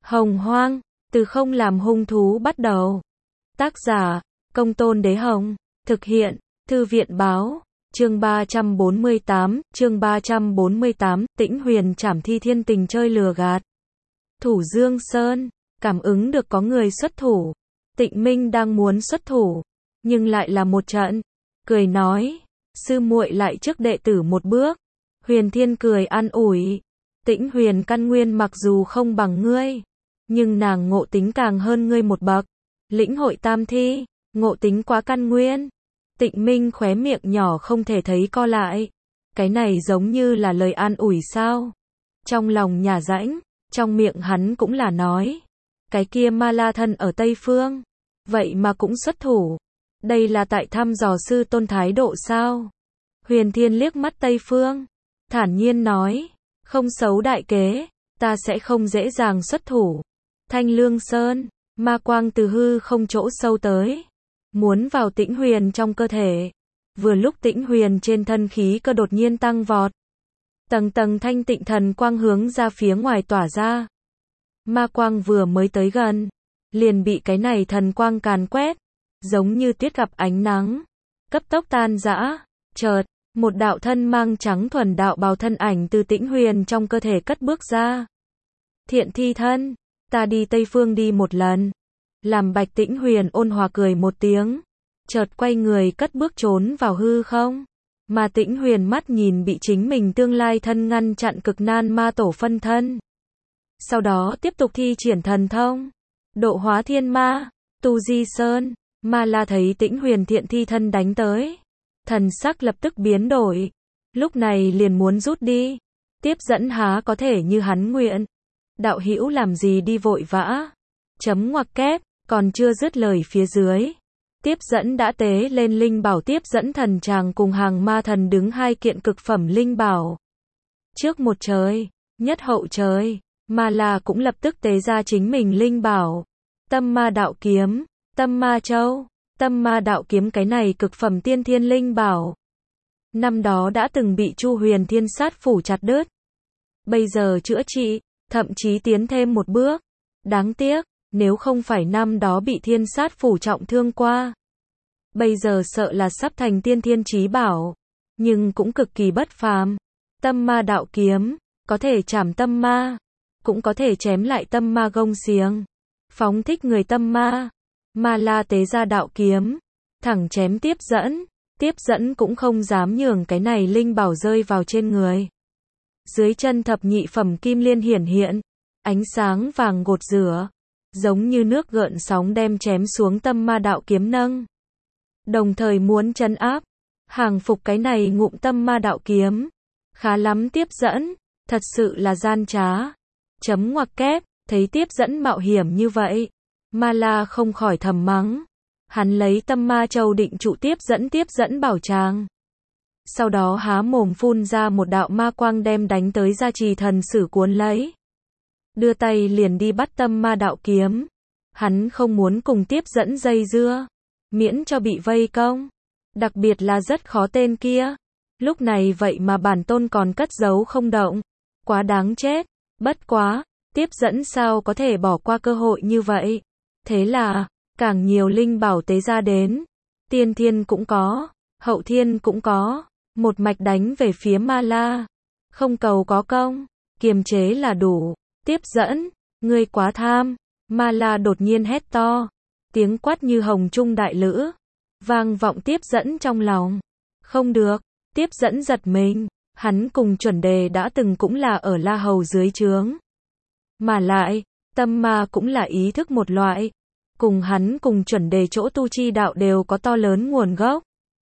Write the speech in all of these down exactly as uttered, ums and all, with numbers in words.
Hồng Hoang, từ không làm hung thú bắt đầu. Tác giả, Công Tôn Đế Hồng. Thực hiện, Thư viện Báo. Chương ba trăm bốn mươi tám, chương ba trăm bốn mươi tám, Tĩnh Huyền trảm thi thiên tình chơi lừa gạt. Thủ Dương Sơn, cảm ứng được có người xuất thủ. Tịnh Minh đang muốn xuất thủ, nhưng lại là một trận. Cười nói, sư muội lại trước đệ tử một bước. Huyền Thiên cười an ủi, Tĩnh Huyền căn nguyên mặc dù không bằng ngươi, nhưng nàng ngộ tính càng hơn ngươi một bậc. Lĩnh hội tam thi, ngộ tính quá căn nguyên. Tịnh Minh khóe miệng nhỏ không thể thấy co lại. Cái này giống như là lời an ủi sao? Trong lòng nhả rãnh, trong miệng hắn cũng là nói. Cái kia ma la thân ở Tây Phương, vậy mà cũng xuất thủ. Đây là tại thăm dò sư tôn thái độ sao? Huyền Thiên liếc mắt Tây Phương, thản nhiên nói, không xấu đại kế, ta sẽ không dễ dàng xuất thủ. Thanh Lương Sơn, ma quang từ hư không chỗ sâu tới, muốn vào Tĩnh Huyền trong cơ thể. Vừa lúc Tĩnh Huyền trên thân khí cơ đột nhiên tăng vọt. Tầng tầng thanh tịnh thần quang hướng ra phía ngoài tỏa ra. Ma quang vừa mới tới gần, liền bị cái này thần quang càn quét, giống như tuyết gặp ánh nắng, cấp tốc tan rã. Chợt, một đạo thân mang trắng thuần đạo bào thân ảnh từ Tĩnh Huyền trong cơ thể cất bước ra. Thiện thi thân, ta đi Tây Phương đi một lần. Làm Bạch Tĩnh Huyền ôn hòa cười một tiếng, chợt quay người cất bước trốn vào hư không. Mà Tĩnh Huyền mắt nhìn bị chính mình tương lai thân ngăn chặn cực nan ma tổ phân thân. Sau đó tiếp tục thi triển thần thông, độ hóa thiên ma. Tu Di Sơn, Ma La thấy Tĩnh Huyền thiện thi thân đánh tới, thần sắc lập tức biến đổi, lúc này liền muốn rút đi. Tiếp dẫn há có thể như hắn nguyện. Đạo hữu làm gì đi vội vã? Chấm ngoặc kép, còn chưa dứt lời phía dưới. Tiếp dẫn đã tế lên linh bảo tiếp dẫn thần tràng cùng hàng ma thần đứng hai kiện cực phẩm linh bảo. Trước một trời, nhất hậu trời, Ma La cũng lập tức tế ra chính mình linh bảo. Tâm ma đạo kiếm, tâm ma châu, tâm ma đạo kiếm cái này cực phẩm tiên thiên linh bảo. Năm đó đã từng bị Chu Huyền Thiên sát phủ chặt đứt. Bây giờ chữa trị, thậm chí tiến thêm một bước. Đáng tiếc, nếu không phải năm đó bị thiên sát phủ trọng thương qua, bây giờ sợ là sắp thành tiên thiên chí bảo. Nhưng cũng cực kỳ bất phàm. Tâm ma đạo kiếm, có thể chảm tâm ma, cũng có thể chém lại tâm ma gông xiềng, phóng thích người tâm ma. Ma La tế ra đạo kiếm, thẳng chém tiếp dẫn. Tiếp dẫn cũng không dám nhường cái này linh bảo rơi vào trên người. Dưới chân thập nhị phẩm kim liên hiển hiện, ánh sáng vàng gột rửa, giống như nước gợn sóng đem chém xuống tâm ma đạo kiếm nâng. Đồng thời muốn trấn áp, hàng phục cái này ngụm tâm ma đạo kiếm. Khá lắm tiếp dẫn, thật sự là gian trá. Chấm ngoặc kép, thấy tiếp dẫn mạo hiểm như vậy, Ma La không khỏi thầm mắng. Hắn lấy tâm ma châu định trụ tiếp dẫn tiếp dẫn bảo tràng. Sau đó há mồm phun ra một đạo ma quang đem đánh tới gia trì thần sử cuốn lấy. Đưa tay liền đi bắt tâm ma đạo kiếm. Hắn không muốn cùng tiếp dẫn dây dưa, miễn cho bị vây công. Đặc biệt là rất khó tên kia. Lúc này vậy mà bản tôn còn cất giấu không động. Quá đáng chết. Bất quá, tiếp dẫn sao có thể bỏ qua cơ hội như vậy. Thế là, càng nhiều linh bảo tế ra đến. Tiên thiên cũng có, hậu thiên cũng có. Một mạch đánh về phía Ma La. Không cầu có công, kiềm chế là đủ. Tiếp dẫn, ngươi quá tham. Ma La đột nhiên hét to. Tiếng quát như hồng trung đại lữ, vang vọng tiếp dẫn trong lòng. Không được, tiếp dẫn giật mình. Hắn cùng chuẩn đề đã từng cũng là ở La Hầu dưới trướng. Mà lại, tâm ma cũng là ý thức một loại. Cùng hắn cùng chuẩn đề chỗ tu chi đạo đều có to lớn nguồn gốc.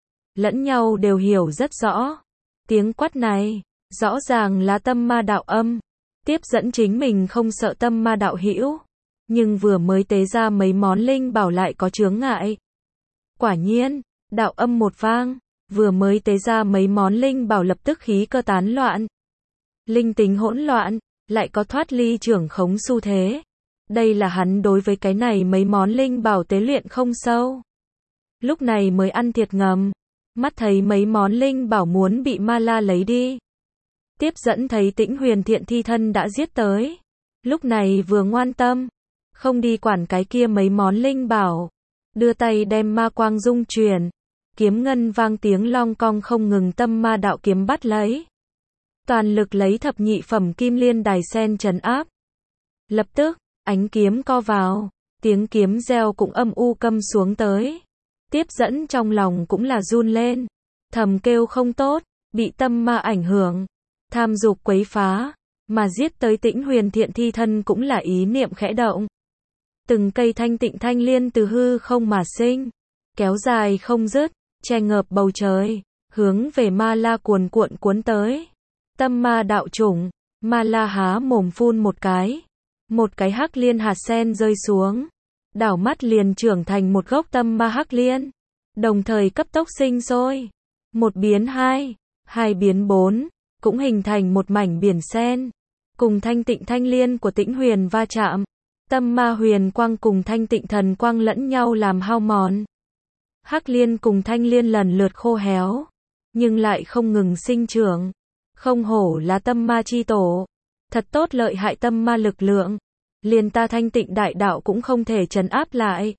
Lẫn nhau đều hiểu rất rõ. Tiếng quát này, rõ ràng là tâm ma đạo âm. Tiếp dẫn chính mình không sợ tâm ma đạo hữu, nhưng vừa mới tế ra mấy món linh bảo lại có chướng ngại. Quả nhiên, đạo âm một vang, vừa mới tế ra mấy món linh bảo lập tức khí cơ tán loạn. Linh tính hỗn loạn, lại có thoát ly trưởng khống xu thế. Đây là hắn đối với cái này mấy món linh bảo tế luyện không sâu. Lúc này mới ăn thiệt ngầm. Mắt thấy mấy món linh bảo muốn bị Ma La lấy đi. Tiếp dẫn thấy Tĩnh Huyền thiện thi thân đã giết tới. lúc này vừa ngoan tâm, không đi quản cái kia mấy món linh bảo, đưa tay đem ma quang dung chuyển, kiếm ngân vang tiếng long cong không ngừng, tâm ma đạo kiếm bắt lấy. Toàn lực lấy thập nhị phẩm kim liên đài sen trấn áp. Lập tức, ánh kiếm co vào, tiếng kiếm reo cũng âm u câm xuống tới. Tiếp dẫn trong lòng cũng là run lên, thầm kêu không tốt, bị tâm ma ảnh hưởng, tham dục quấy phá, mà giết tới Tĩnh Huyền Thiện thi thân cũng là ý niệm khẽ động. Từng cây thanh tịnh thanh liên từ hư không mà sinh, kéo dài không dứt, che ngợp bầu trời, hướng về ma la cuồn cuộn cuốn tới. Tâm ma đạo chủng, ma la há mồm phun một cái, một cái hắc liên hạt sen rơi xuống, đảo mắt liền trưởng thành một gốc tâm ma hắc liên, đồng thời cấp tốc sinh sôi, một biến hai, hai biến bốn, cũng hình thành một mảnh biển sen, cùng thanh tịnh thanh liên của Tĩnh Huyền va chạm, tâm ma huyền quang cùng thanh tịnh thần quang lẫn nhau làm hao mòn. Hắc liên cùng thanh liên lần lượt khô héo, nhưng lại không ngừng sinh trưởng. Không hổ là tâm ma chi tổ, thật tốt lợi hại tâm ma lực lượng, liền ta thanh tịnh đại đạo cũng không thể trấn áp lại.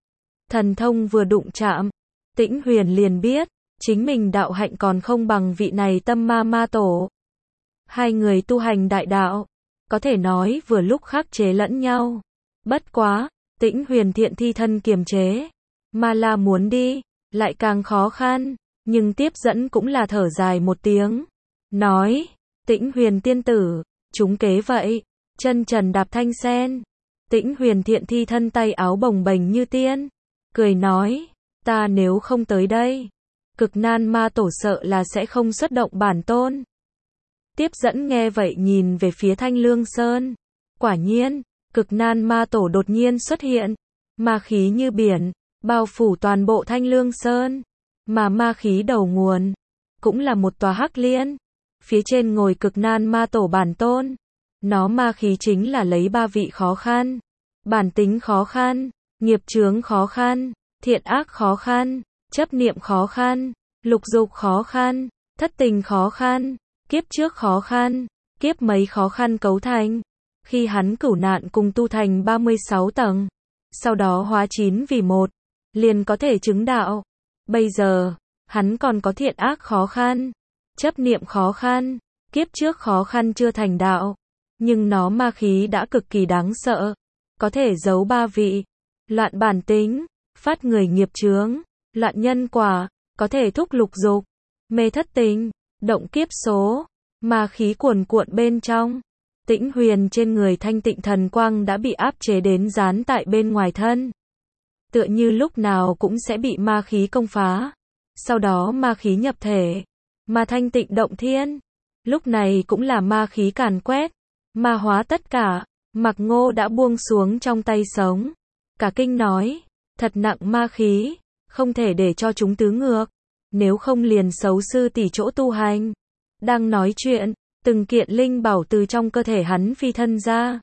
Thần thông vừa đụng chạm, Tĩnh Huyền liền biết, chính mình đạo hạnh còn không bằng vị này tâm ma ma tổ. Hai người tu hành đại đạo, có thể nói vừa lúc khắc chế lẫn nhau. Bất quá, Tĩnh Huyền Thiện thi thân kiềm chế, ma la muốn đi, lại càng khó khăn, nhưng tiếp dẫn cũng là thở dài một tiếng. Nói, Tĩnh Huyền tiên tử, chúng kế vậy, chân trần đạp thanh sen. Tĩnh Huyền Thiện thi thân tay áo bồng bềnh như tiên, cười nói, ta nếu không tới đây, Cực Nan ma tổ sợ là sẽ không xuất động bản tôn. Tiếp dẫn nghe vậy nhìn về phía Thanh Lương Sơn, quả nhiên, Cực Nan ma tổ đột nhiên xuất hiện, ma khí như biển, bao phủ toàn bộ Thanh Lương Sơn, mà ma khí đầu nguồn, cũng là một tòa hắc liên. Phía trên ngồi Cực Nan ma tổ bản tôn, nó ma khí chính là lấy ba vị khó khăn, bản tính khó khăn, nghiệp chướng khó khăn, thiện ác khó khăn, chấp niệm khó khăn, lục dục khó khăn, thất tình khó khăn, kiếp trước khó khăn, kiếp mấy khó khăn cấu thành. Khi hắn cửu nạn cùng tu thành ba mươi sáu tầng, sau đó hóa chín vì một, liền có thể chứng đạo. Bây giờ, hắn còn có thiện ác khó khăn, chấp niệm khó khăn, kiếp trước khó khăn chưa thành đạo, nhưng nó ma khí đã cực kỳ đáng sợ, có thể giấu ba vị, loạn bản tính, phát người nghiệp chướng, loạn nhân quả, có thể thúc lục dục, mê thất tình, động kiếp số, ma khí cuồn cuộn bên trong. Tĩnh Huyền trên người thanh tịnh thần quang đã bị áp chế đến dán tại bên ngoài thân, tựa như lúc nào cũng sẽ bị ma khí công phá. Sau đó ma khí nhập thể, ma thanh tịnh động thiên, lúc này cũng là ma khí càn quét, ma hóa tất cả. Mạc Ngô đã buông xuống trong tay sống, cả kinh nói, thật nặng ma khí, không thể để cho chúng tứ ngược, nếu không liền xấu sư tỷ chỗ tu hành. Đang nói chuyện, từng kiện linh bảo từ trong cơ thể hắn phi thân ra.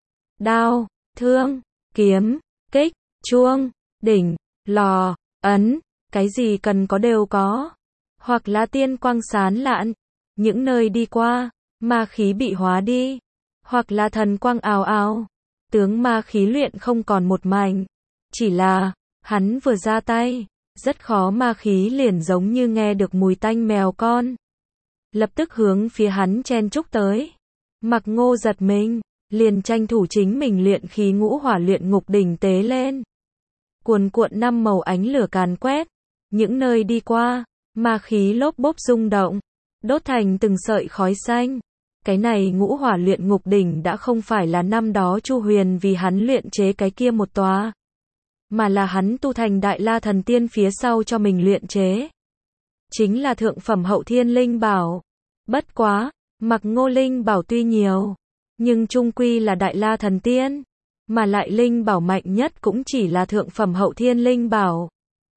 Đao, thương, kiếm, kích, chuông, đỉnh, lò, ấn, cái gì cần có đều có. Hoặc là tiên quang sán lạn, những nơi đi qua, ma khí bị hóa đi. Hoặc là thần quang ào ào, tướng ma khí luyện không còn một mảnh. Chỉ là, hắn vừa ra tay, rất khó ma khí liền giống như nghe được mùi tanh mèo con. Lập tức hướng phía hắn chen chúc tới. Mạc Ngô giật mình, liền tranh thủ chính mình luyện khí ngũ hỏa luyện ngục đỉnh tế lên. Cuồn cuộn năm màu ánh lửa càn quét, những nơi đi qua, ma khí lốp bốp rung động, đốt thành từng sợi khói xanh. Cái này ngũ hỏa luyện ngục đỉnh đã không phải là năm đó Chu Huyền vì hắn luyện chế cái kia một tòa, mà là hắn tu thành Đại La Thần Tiên phía sau cho mình luyện chế. Chính là thượng phẩm hậu thiên linh bảo. Bất quá, Mạc Ngô linh bảo tuy nhiều, nhưng chung quy là Đại La Thần Tiên, mà lại linh bảo mạnh nhất cũng chỉ là thượng phẩm hậu thiên linh bảo.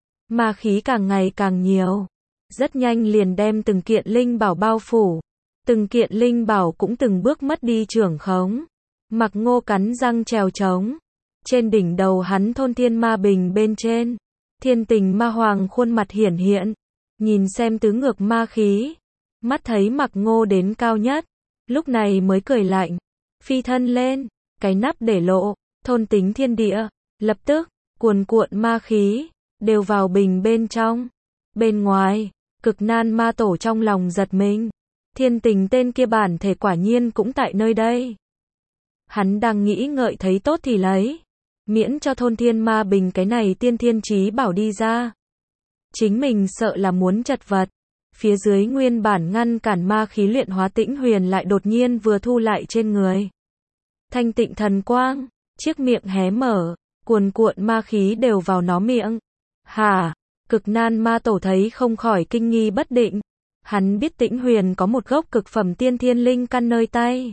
Ma khí càng ngày càng nhiều, rất nhanh liền đem từng kiện linh bảo bao phủ. Từng kiện linh bảo cũng từng bước mất đi trưởng khống. Mạc Ngô cắn răng trèo trống. Trên đỉnh đầu hắn thôn thiên ma bình bên trên, thiên tình ma hoàng khuôn mặt hiển hiện, nhìn xem tứ ngược ma khí. Mắt thấy Mạc Ngô đến cao nhất, lúc này mới cười lạnh, phi thân lên, cái nắp để lộ, thôn tính thiên địa, lập tức, cuồn cuộn ma khí, đều vào bình bên trong. Bên ngoài, Cực Nan Ma Tổ trong lòng giật mình. Thiên Tình tên kia bản thể quả nhiên cũng tại nơi đây. Hắn đang nghĩ ngợi thấy tốt thì lấy. Miễn cho thôn thiên ma bình cái này tiên thiên chí bảo đi ra. Chính mình sợ là muốn chật vật. Phía dưới nguyên bản ngăn cản ma khí luyện hóa Tĩnh Huyền lại đột nhiên vừa thu lại trên người. Thanh tịnh thần quang, chiếc miệng hé mở, cuồn cuộn ma khí đều vào nó miệng. Hả? Cực Nan Ma Tổ thấy không khỏi kinh nghi bất định. Hắn biết Tĩnh Huyền có một gốc cực phẩm tiên thiên linh căn nơi tay.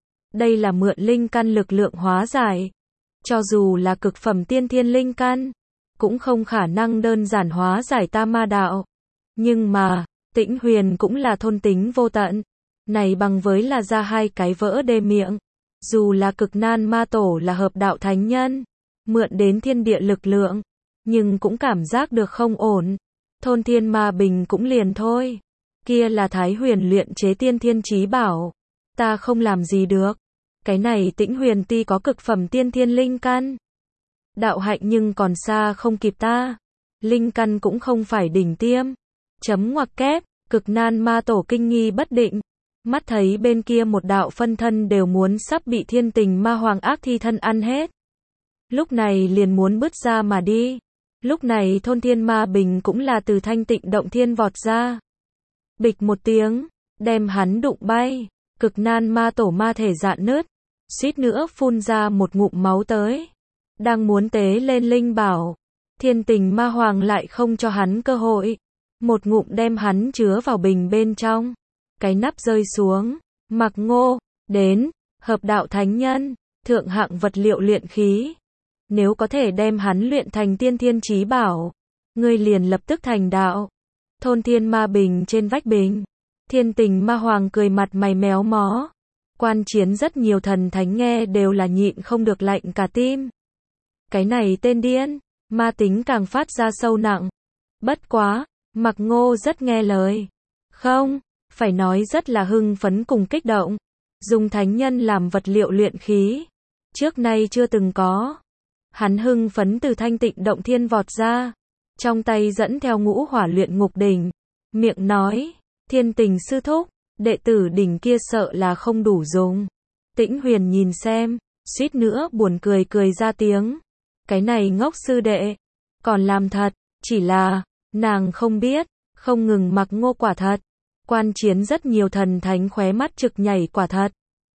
Đây là mượn linh căn lực lượng hóa giải. Cho dù là cực phẩm tiên thiên linh căn, cũng không khả năng đơn giản hóa giải ta ma đạo. Nhưng mà, Tĩnh Huyền cũng là thôn tính vô tận. Này bằng với là ra hai cái vỡ đê miệng. Dù là Cực Nan Ma Tổ là hợp đạo thánh nhân, mượn đến thiên địa lực lượng, nhưng cũng cảm giác được không ổn. Thôn thiên ma bình cũng liền thôi. Kia là Thái Huyền luyện chế tiên thiên chí bảo. Ta không làm gì được. Cái này Tĩnh Huyền tuy có cực phẩm tiên thiên linh căn. Đạo hạnh nhưng còn xa không kịp ta. Linh căn cũng không phải đỉnh tiêm. Chấm ngoặc kép, Cực Nan Ma Tổ kinh nghi bất định. Mắt thấy bên kia một đạo phân thân đều muốn sắp bị Thiên Tình Ma Hoàng ác thi thân ăn hết. Lúc này liền muốn bứt ra mà đi. Lúc này thôn thiên ma bình cũng là từ thanh tịnh động thiên vọt ra. Bịch một tiếng, đem hắn đụng bay. Cực Nan Ma Tổ ma thể dạn nứt, suýt nữa phun ra một ngụm máu tới. Đang muốn tế lên linh bảo, Thiên Tình Ma Hoàng lại không cho hắn cơ hội. Một ngụm đem hắn chứa vào bình bên trong. Cái nắp rơi xuống. Mặc Ngô, đến, hợp đạo thánh nhân, thượng hạng vật liệu luyện khí. Nếu có thể đem hắn luyện thành tiên thiên chí bảo, ngươi liền lập tức thành đạo. Thôn thiên ma bình trên vách bình. Thiên Tình Ma Hoàng cười mặt mày méo mó. Quan chiến rất nhiều thần thánh nghe đều là nhịn không được lạnh cả tim. Cái này tên điên, ma tính càng phát ra sâu nặng. Bất quá, Mặc Ngô rất nghe lời. Không, phải nói rất là hưng phấn cùng kích động. Dùng thánh nhân làm vật liệu luyện khí. Trước nay chưa từng có. Hắn hưng phấn từ thanh tịnh động thiên vọt ra. Trong tay dẫn theo ngũ hỏa luyện ngục đỉnh. Miệng nói, Thiên Tình sư thúc, đệ tử đỉnh kia sợ là không đủ dùng. Tĩnh Huyền nhìn xem, suýt nữa buồn cười cười ra tiếng. Cái này ngốc sư đệ, còn làm thật, chỉ là, nàng không biết, không ngừng Mặc Ngô quả thật. Quan chiến rất nhiều thần thánh khóe mắt trực nhảy quả thật.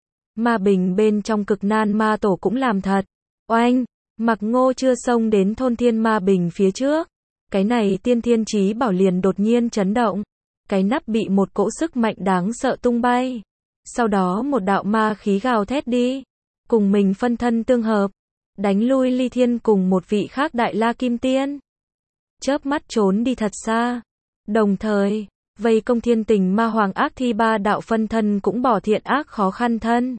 Ma bình bên trong Cực Nan Ma Tổ cũng làm thật. Oanh, Mặc Ngô chưa xông đến thôn thiên ma bình phía trước. Cái này tiên thiên chí bảo liền đột nhiên chấn động. Cái nắp bị một cỗ sức mạnh đáng sợ tung bay. Sau đó một đạo ma khí gào thét đi. Cùng mình phân thân tương hợp. Đánh lui Ly Thiên cùng một vị khác Đại La Kim Tiên. Chớp mắt trốn đi thật xa. Đồng thời, vây công Thiên Tình Ma Hoàng ác thi ba đạo phân thân cũng bỏ thiện ác khó khăn thân.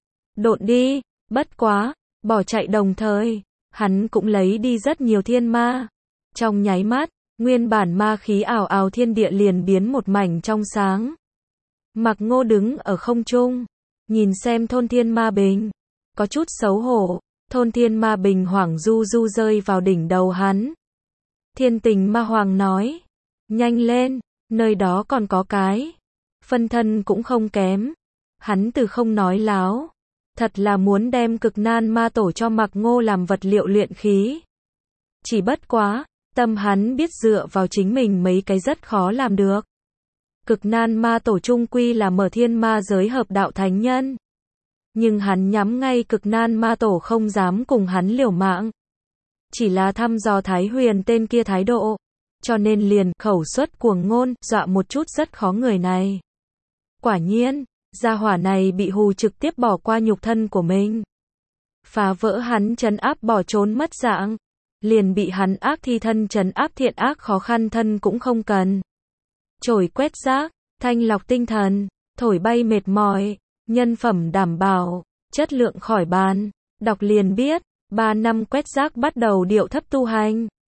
Độn đi, bất quá, bỏ chạy đồng thời, hắn cũng lấy đi rất nhiều thiên ma. Trong nháy mắt, nguyên bản ma khí ảo ảo thiên địa liền biến một mảnh trong sáng. Mặc Ngô đứng ở không trung, nhìn xem thôn thiên ma bình, có chút xấu hổ, thôn thiên ma bình hoảng du du rơi vào đỉnh đầu hắn. Thiên Tình Ma Hoàng nói, nhanh lên, nơi đó còn có cái. Phân thân cũng không kém. Hắn từ không nói láo. Thật là muốn đem Cực Nan Ma Tổ cho Mặc Ngô làm vật liệu luyện khí. Chỉ bất quá, tâm hắn biết dựa vào chính mình mấy cái rất khó làm được. Cực Nan Ma Tổ chung quy là mở thiên ma giới hợp đạo thánh nhân. Nhưng hắn nhắm ngay Cực Nan Ma Tổ không dám cùng hắn liều mạng. Chỉ là thăm dò Thái Huyền tên kia thái độ. Cho nên liền khẩu xuất cuồng ngôn, dọa một chút rất khó người này. Quả nhiên, gia hỏa này bị hù trực tiếp bỏ qua nhục thân của mình. Phá vỡ hắn trấn áp bỏ trốn mất dạng. Liền bị hắn ác thi thân trấn áp thiện ác khó khăn thân cũng không cần. Chổi quét rác, thanh lọc tinh thần, thổi bay mệt mỏi, nhân phẩm đảm bảo, chất lượng khỏi bàn. Đọc liền biết, ba năm quét rác bắt đầu điệu thấp tu hành.